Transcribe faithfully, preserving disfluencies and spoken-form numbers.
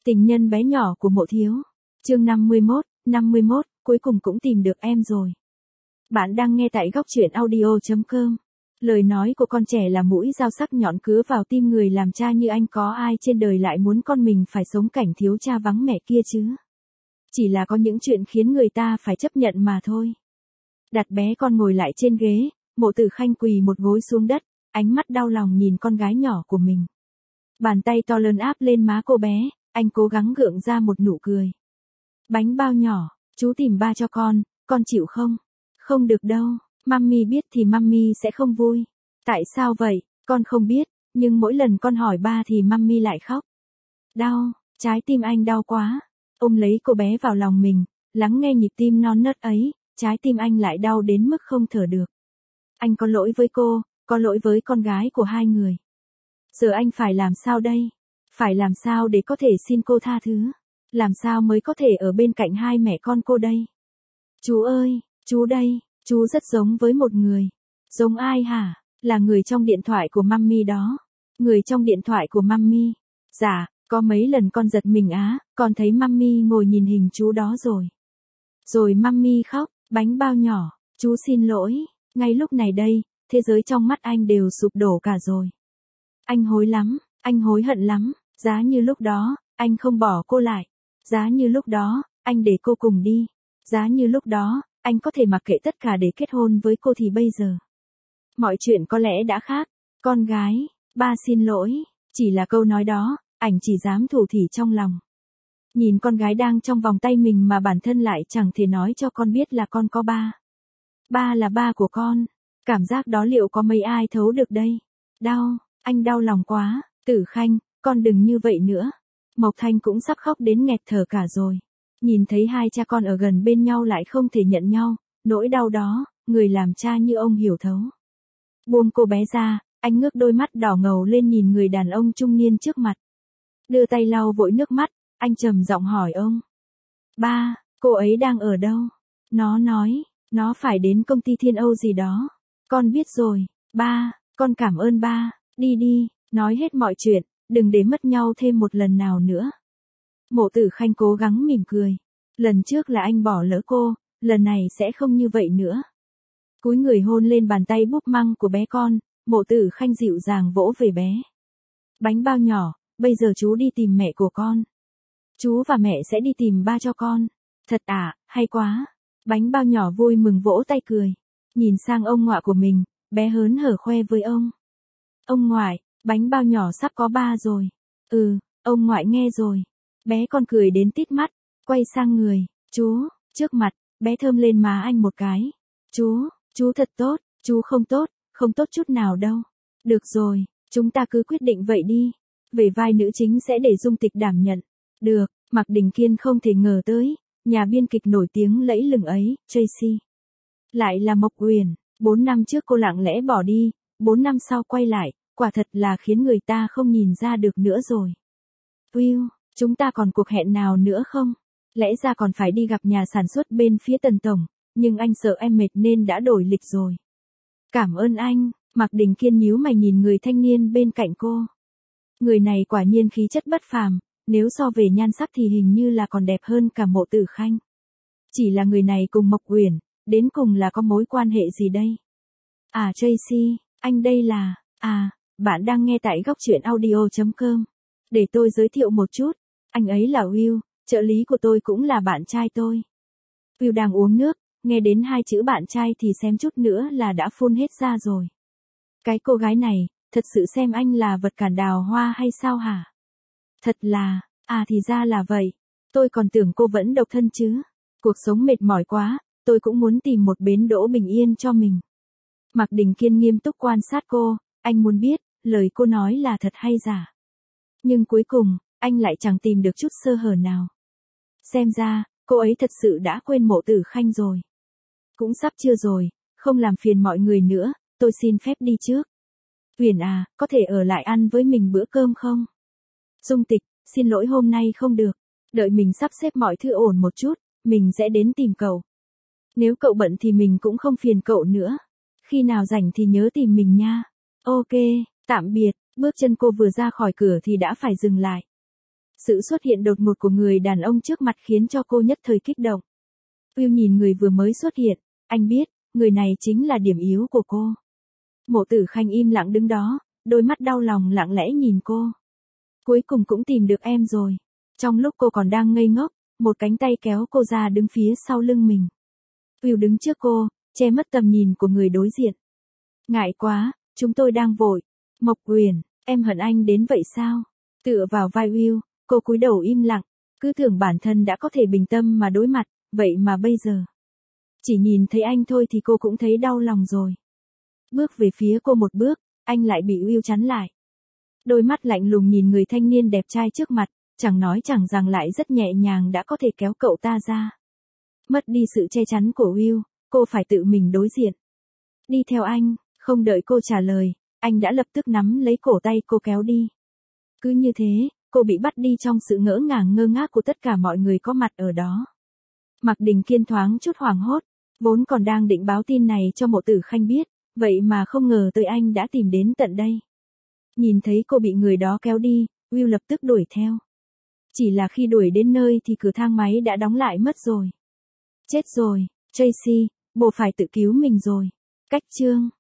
Tình nhân bé nhỏ của Mộ Thiếu. Chương năm mươi mốt, năm mươi mốt, cuối cùng cũng tìm được em rồi. Bạn đang nghe tại góc truyện audio chấm com. Lời nói của con trẻ là mũi dao sắc nhọn cứa vào tim người làm cha như anh, có ai trên đời lại muốn con mình phải sống cảnh thiếu cha vắng mẹ kia chứ? Chỉ là có những chuyện khiến người ta phải chấp nhận mà thôi. Đặt bé con ngồi lại trên ghế, Mộ Tử Khanh quỳ một gối xuống đất, ánh mắt đau lòng nhìn con gái nhỏ của mình. Bàn tay to lớn áp lên má cô bé, anh cố gắng gượng ra một nụ cười. Bánh bao nhỏ, chú tìm ba cho con, con chịu không? Không được đâu, mummy biết thì mummy sẽ không vui. Tại sao vậy? Con không biết, nhưng mỗi lần con hỏi ba thì mummy lại khóc. Đau, trái tim anh đau quá. Ôm lấy cô bé vào lòng mình, lắng nghe nhịp tim non nớt ấy, trái tim anh lại đau đến mức không thở được. Anh có lỗi với cô, có lỗi với con gái của hai người. Giờ anh phải làm sao đây? Phải làm sao để có thể xin cô tha thứ? Làm sao mới có thể ở bên cạnh hai mẹ con cô đây? Chú ơi, chú đây, chú rất giống với một người. Giống ai hả? Là người trong điện thoại của mummy đó. Người trong điện thoại của mummy. Dạ, có mấy lần con giật mình á, con thấy mummy ngồi nhìn hình chú đó rồi. Rồi mummy khóc, bánh bao nhỏ, chú xin lỗi. Ngay lúc này đây, thế giới trong mắt anh đều sụp đổ cả rồi. Anh hối lắm, anh hối hận lắm, giá như lúc đó, anh không bỏ cô lại. Giá như lúc đó, anh để cô cùng đi. Giá như lúc đó, anh có thể mặc kệ tất cả để kết hôn với cô thì bây giờ. Mọi chuyện có lẽ đã khác. Con gái, ba xin lỗi. Chỉ là câu nói đó, ảnh chỉ dám thủ thỉ trong lòng. Nhìn con gái đang trong vòng tay mình mà bản thân lại chẳng thể nói cho con biết là con có ba. Ba là ba của con. Cảm giác đó liệu có mấy ai thấu được đây? Đau, anh đau lòng quá. Tử Khanh, con đừng như vậy nữa. Mộc Thanh cũng sắp khóc đến nghẹt thở cả rồi. Nhìn thấy hai cha con ở gần bên nhau lại không thể nhận nhau, nỗi đau đó, người làm cha như ông hiểu thấu. Buông cô bé ra, anh ngước đôi mắt đỏ ngầu lên nhìn người đàn ông trung niên trước mặt. Đưa tay lau vội nước mắt, anh trầm giọng hỏi ông. Ba, cô ấy đang ở đâu? Nó nói, nó phải đến công ty Thiên Âu gì đó. Con biết rồi, ba, con cảm ơn ba, đi đi, nói hết mọi chuyện, đừng để mất nhau thêm một lần nào nữa. Mộ Tử Khanh cố gắng mỉm cười. Lần trước là anh bỏ lỡ cô, lần này sẽ không như vậy nữa. Cúi người hôn lên bàn tay búp măng của bé con, Mộ Tử Khanh dịu dàng vỗ về bé. Bánh bao nhỏ, bây giờ chú đi tìm mẹ của con. Chú và mẹ sẽ đi tìm ba cho con. Thật à, hay quá. Bánh bao nhỏ vui mừng vỗ tay cười. Nhìn sang ông ngoại của mình, bé hớn hở khoe với ông. Ông ngoại, bánh bao nhỏ sắp có ba rồi. Ừ, ông ngoại nghe rồi. Bé con cười đến tít mắt, quay sang người, chú, trước mặt, bé thơm lên má anh một cái. Chú, chú thật tốt, chú không tốt, không tốt chút nào đâu. Được rồi, chúng ta cứ quyết định vậy đi. Về vai nữ chính sẽ để Dung Tịch đảm nhận. Được, Mạc Đình Kiên không thể ngờ tới, nhà biên kịch nổi tiếng lẫy lừng ấy, Tracy. Lại là Mộc Uyển, bốn năm trước cô lặng lẽ bỏ đi, bốn năm sau quay lại, quả thật là khiến người ta không nhìn ra được nữa rồi. Will, chúng ta còn cuộc hẹn nào nữa không? Lẽ ra còn phải đi gặp nhà sản xuất bên phía Tần Tổng, nhưng anh sợ em mệt nên đã đổi lịch rồi. Cảm ơn anh, Mạc Đình Kiên nhíu mày nhìn người thanh niên bên cạnh cô. Người này quả nhiên khí chất bất phàm, nếu so về nhan sắc thì hình như là còn đẹp hơn cả Mộ Tử Khanh. Chỉ là người này cùng Mộc Uyển, đến cùng là có mối quan hệ gì đây? À Tracy, anh đây là, à, bạn đang nghe tại góc truyện audio chấm com. Để tôi giới thiệu một chút, anh ấy là Will, trợ lý của tôi cũng là bạn trai tôi. Will đang uống nước, nghe đến hai chữ bạn trai thì xém chút nữa là đã phun hết ra rồi. Cái cô gái này, thật sự xem anh là vật cản đào hoa hay sao hả? Thật là, à thì ra là vậy, tôi còn tưởng cô vẫn độc thân chứ. Cuộc sống mệt mỏi quá, tôi cũng muốn tìm một bến đỗ bình yên cho mình. Mạc Đình Kiên nghiêm túc quan sát cô, anh muốn biết, lời cô nói là thật hay giả. Nhưng cuối cùng, anh lại chẳng tìm được chút sơ hở nào. Xem ra, cô ấy thật sự đã quên Mộ Tử Khanh rồi. Cũng sắp trưa rồi, không làm phiền mọi người nữa, tôi xin phép đi trước. Uyển à, có thể ở lại ăn với mình bữa cơm không? Dung Tịch, xin lỗi hôm nay không được. Đợi mình sắp xếp mọi thứ ổn một chút, mình sẽ đến tìm cậu. Nếu cậu bận thì mình cũng không phiền cậu nữa. Khi nào rảnh thì nhớ tìm mình nha. Ok, tạm biệt. Bước chân cô vừa ra khỏi cửa thì đã phải dừng lại. Sự xuất hiện đột ngột của người đàn ông trước mặt khiến cho cô nhất thời kích động. Will nhìn người vừa mới xuất hiện, anh biết, người này chính là điểm yếu của cô. Mộ Tử Khanh im lặng đứng đó, đôi mắt đau lòng lặng lẽ nhìn cô. Cuối cùng cũng tìm được em rồi. Trong lúc cô còn đang ngây ngốc, một cánh tay kéo cô ra đứng phía sau lưng mình. Will đứng trước cô, che mất tầm nhìn của người đối diện. Ngại quá, chúng tôi đang vội. Mộc Uyển, em hận anh đến vậy sao? Tựa vào vai Will, cô cúi đầu im lặng, cứ tưởng bản thân đã có thể bình tâm mà đối mặt, vậy mà bây giờ. Chỉ nhìn thấy anh thôi thì cô cũng thấy đau lòng rồi. Bước về phía cô một bước, anh lại bị Will chắn lại. Đôi mắt lạnh lùng nhìn người thanh niên đẹp trai trước mặt, chẳng nói chẳng rằng lại rất nhẹ nhàng đã có thể kéo cậu ta ra. Mất đi sự che chắn của Will, cô phải tự mình đối diện. Đi theo anh, không đợi cô trả lời, anh đã lập tức nắm lấy cổ tay cô kéo đi. Cứ như thế, cô bị bắt đi trong sự ngỡ ngàng ngơ ngác của tất cả mọi người có mặt ở đó. Mạc Đình Kiên thoáng chút hoảng hốt, vốn còn đang định báo tin này cho Mộ Tử Khanh biết, vậy mà không ngờ tới anh đã tìm đến tận đây. Nhìn thấy cô bị người đó kéo đi, Will lập tức đuổi theo. Chỉ là khi đuổi đến nơi thì cửa thang máy đã đóng lại mất rồi. Chết rồi, Tracy, bộ phải tự cứu mình rồi. Cách chương